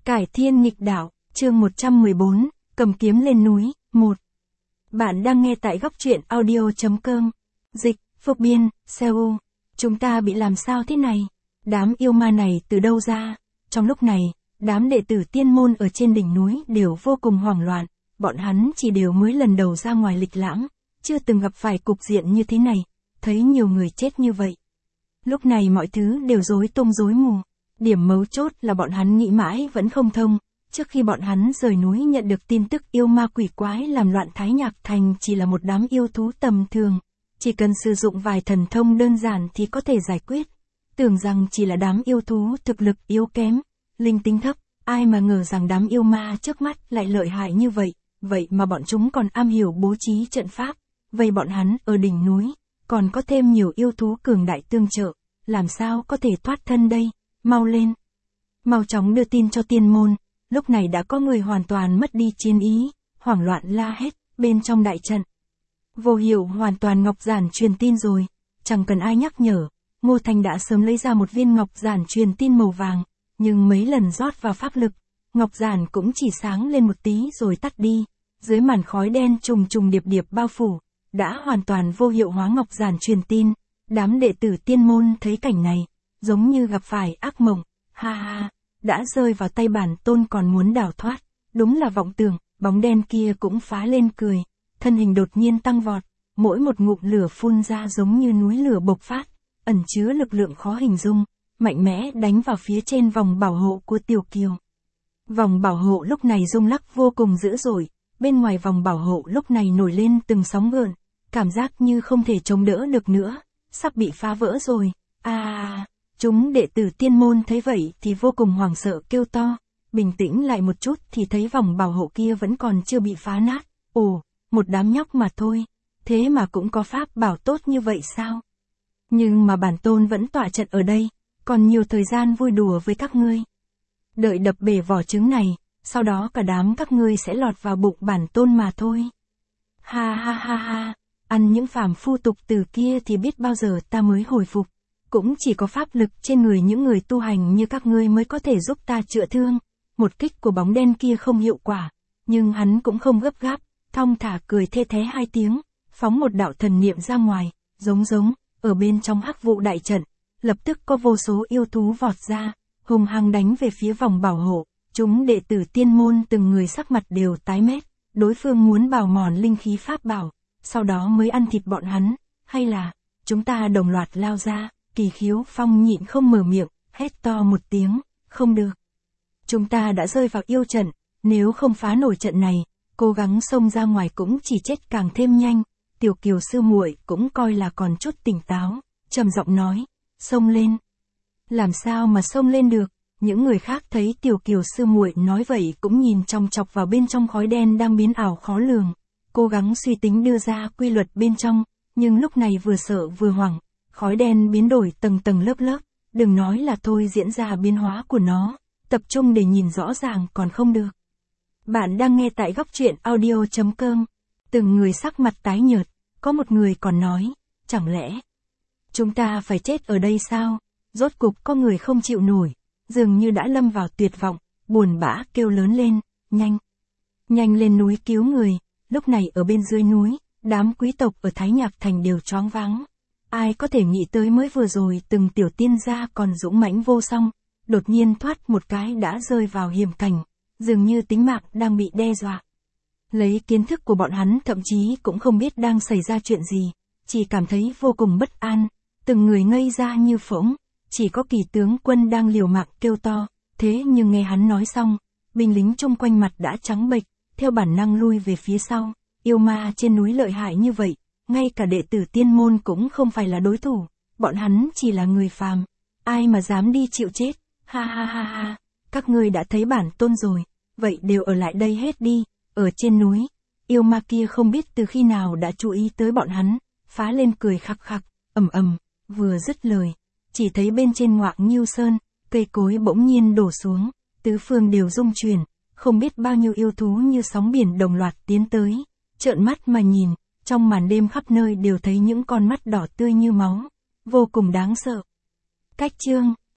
Cải thiên nghịch đạo, chương 114, cầm kiếm lên núi, 1. Bạn đang nghe tại góc truyện audio.com. Dịch, Phúc Biên, Seoul. Chúng ta bị làm sao thế này? Đám yêu ma này từ đâu ra? Trong lúc này, đám đệ tử tiên môn ở trên đỉnh núi đều vô cùng hoảng loạn. Bọn hắn chỉ đều mới lần đầu ra ngoài lịch lãm, chưa từng gặp phải cục diện như thế này, thấy nhiều người chết như vậy. Lúc này mọi thứ đều rối tung rối mù. Điểm mấu chốt là bọn hắn nghĩ mãi vẫn không thông. Trước khi bọn hắn rời núi nhận được tin tức yêu ma quỷ quái làm loạn Thái Nhạc Thành chỉ là một đám yêu thú tầm thường. Chỉ cần sử dụng vài thần thông đơn giản thì có thể giải quyết. Tưởng rằng chỉ là đám yêu thú thực lực yếu kém, linh tính thấp, ai mà ngờ rằng đám yêu ma trước mắt lại lợi hại như vậy. Vậy mà bọn chúng còn am hiểu bố trí trận pháp. Vậy bọn hắn ở đỉnh núi, còn có thêm nhiều yêu thú cường đại tương trợ. Làm sao có thể thoát thân đây? Mau lên! Mau chóng đưa tin cho tiên môn. Lúc này đã có người hoàn toàn mất đi chiến ý, hoảng loạn la hét, bên trong đại trận. Vô Hiệu hoàn toàn ngọc giản truyền tin rồi, chẳng cần ai nhắc nhở, Ngô Thành đã sớm lấy ra một viên ngọc giản truyền tin màu vàng, nhưng mấy lần rót vào pháp lực, ngọc giản cũng chỉ sáng lên một tí rồi tắt đi, dưới màn khói đen trùng trùng điệp điệp bao phủ, đã hoàn toàn vô hiệu hóa ngọc giản truyền tin. Đám đệ tử tiên môn thấy cảnh này, giống như gặp phải ác mộng, ha ha. Đã rơi vào tay bản tôn còn muốn đào thoát, đúng là vọng tưởng. Bóng đen kia cũng phá lên cười, thân hình đột nhiên tăng vọt, mỗi một ngụm lửa phun ra giống như núi lửa bộc phát, ẩn chứa lực lượng khó hình dung, mạnh mẽ đánh vào phía trên vòng bảo hộ của Tiểu Kiều. Vòng bảo hộ lúc này rung lắc vô cùng dữ dội, bên ngoài vòng bảo hộ lúc này nổi lên từng sóng gợn, cảm giác như không thể chống đỡ được nữa, sắp bị phá vỡ rồi. Chúng đệ tử tiên môn thấy vậy thì vô cùng hoảng sợ kêu to, bình tĩnh lại một chút thì thấy vòng bảo hộ kia vẫn còn chưa bị phá nát. Ồ, một đám nhóc mà thôi, thế mà cũng có pháp bảo tốt như vậy sao? Nhưng mà bản tôn vẫn tọa trận ở đây, còn nhiều thời gian vui đùa với các ngươi. Đợi đập bể vỏ trứng này, sau đó cả đám các ngươi sẽ lọt vào bụng bản tôn mà thôi. Ha ha ha ha, ăn những phàm phu tục từ kia thì biết bao giờ ta mới hồi phục. Cũng chỉ có pháp lực trên người những người tu hành như các ngươi mới có thể giúp ta chữa thương. Một kích của bóng đen kia không hiệu quả, nhưng hắn cũng không gấp gáp, thong thả cười thê thé hai tiếng, phóng một đạo thần niệm ra ngoài, giống, ở bên trong hắc vụ đại trận, lập tức có vô số yêu thú vọt ra, hùng hăng đánh về phía vòng bảo hộ. Chúng đệ tử tiên môn từng người sắc mặt đều tái mét, đối phương muốn bào mòn linh khí pháp bảo, sau đó mới ăn thịt bọn hắn, hay là chúng ta đồng loạt lao ra. Kỳ Khiếu Phong nhịn không mở miệng, hét to một tiếng, không được. Chúng ta đã rơi vào yêu trận, nếu không phá nổi trận này, cố gắng xông ra ngoài cũng chỉ chết càng thêm nhanh. Tiểu Kiều sư muội cũng coi là còn chút tỉnh táo, trầm giọng nói, xông lên. Làm sao mà xông lên được? Những người khác thấy Tiểu Kiều sư muội nói vậy cũng nhìn chòng chọc vào bên trong khói đen đang biến ảo khó lường, cố gắng suy tính đưa ra quy luật bên trong, nhưng lúc này vừa sợ vừa hoảng. Khói đen biến đổi tầng tầng lớp lớp, đừng nói là thôi diễn ra biến hóa của nó, tập trung để nhìn rõ ràng còn không được. Bạn đang nghe tại góc truyện audio.com, từng người sắc mặt tái nhợt, có một người còn nói, chẳng lẽ chúng ta phải chết ở đây sao? Rốt cục có người không chịu nổi, dường như đã lâm vào tuyệt vọng, buồn bã kêu lớn lên, nhanh lên núi cứu người. Lúc này ở bên dưới núi, đám quý tộc ở Thái Nhạc Thành đều choáng váng. Ai có thể nghĩ tới mới vừa rồi từng tiểu tiên gia còn dũng mãnh vô song, đột nhiên thoát một cái đã rơi vào hiểm cảnh, dường như tính mạng đang bị đe dọa. Lấy kiến thức của bọn hắn thậm chí cũng không biết đang xảy ra chuyện gì, chỉ cảm thấy vô cùng bất an, từng người ngây ra như phỗng, chỉ có Kỳ tướng quân đang liều mạng kêu to, thế nhưng nghe hắn nói xong, binh lính chung quanh mặt đã trắng bệch, theo bản năng lui về phía sau, yêu ma trên núi lợi hại như vậy. Ngay cả đệ tử tiên môn cũng không phải là đối thủ, bọn hắn chỉ là người phàm, ai mà dám đi chịu chết, ha ha ha ha, các ngươi đã thấy bản tôn rồi, vậy đều ở lại đây hết đi. Ở trên núi, yêu ma kia không biết từ khi nào đã chú ý tới bọn hắn, phá lên cười khặc khặc, ầm, vừa dứt lời, chỉ thấy bên trên Ngoạc Nhiêu Sơn, cây cối bỗng nhiên đổ xuống, tứ phương đều rung chuyển, không biết bao nhiêu yêu thú như sóng biển đồng loạt tiến tới, trợn mắt mà nhìn. Trong màn đêm khắp nơi đều thấy những con mắt đỏ tươi như máu, vô cùng đáng sợ. Cách chương